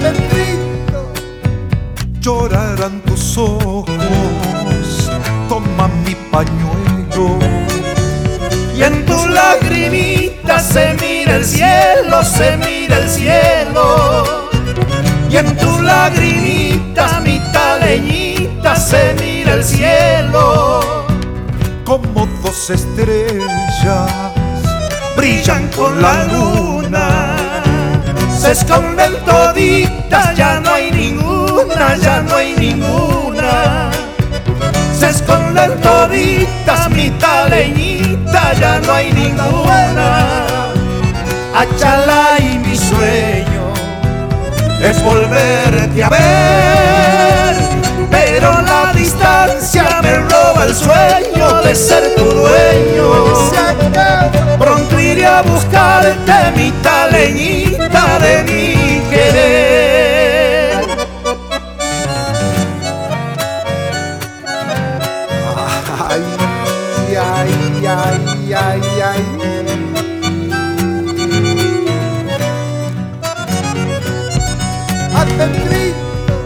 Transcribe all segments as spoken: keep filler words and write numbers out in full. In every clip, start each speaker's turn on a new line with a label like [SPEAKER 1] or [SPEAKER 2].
[SPEAKER 1] adentro llorarán tus ojos. Toma mi pañuelo
[SPEAKER 2] y en tus lagrimitas se mira el cielo, se mira el cielo. Y en tus lagrimitas, mi taleñita, se mira el cielo.
[SPEAKER 1] Como dos estrellas
[SPEAKER 2] brillan con la luna, se esconden toditas, ya no hay ninguna, ya no hay ninguna. Se esconden toditas, mi taleñita, ya no hay ninguna. Achala y mi sueño es volverte a ver, pero la distancia me roba el sueño de ser tu dueño. Pronto iré a buscarte, mi taleñita de mi querer.
[SPEAKER 1] Ay, ay, ay, ay, ay. Adentrito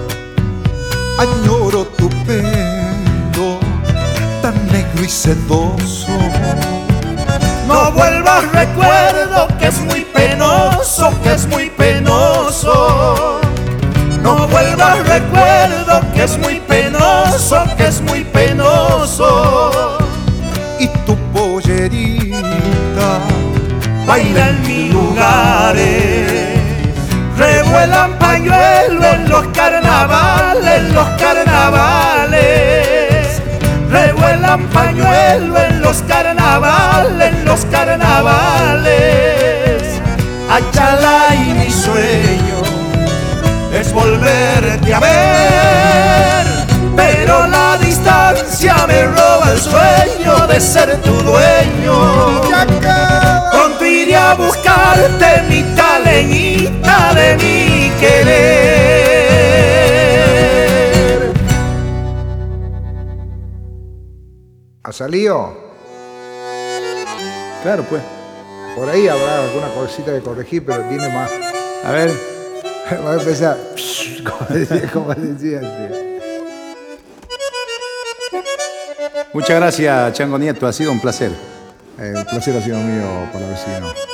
[SPEAKER 1] añoro tu pelo tan negro y sedoso.
[SPEAKER 2] No vuelvas, recuerdo que es muy penoso, que es muy penoso. No vuelvas, recuerdo que es muy penoso, que es muy penoso.
[SPEAKER 1] Y tu pollerita
[SPEAKER 2] baila en mis lugares, revuelan pañuelo en los carnavales, en los carnavales. Revuelan pañuelo en los carnavales, en los carnavales. Achala y mi sueño es volverte a ver, pero la distancia me roba el sueño de ser tu dueño. Pronto iré a buscarte, mi taleñita de mi querer.
[SPEAKER 3] ¿Ha salido?
[SPEAKER 4] Claro, pues.
[SPEAKER 3] Por ahí habrá alguna cosita que corregir, pero tiene más.
[SPEAKER 4] A ver.
[SPEAKER 3] Va a empezar. Como decía, como decía antes.
[SPEAKER 4] Muchas gracias, Chango Nieto. Ha sido un placer.
[SPEAKER 3] El placer ha sido mío, para vecino.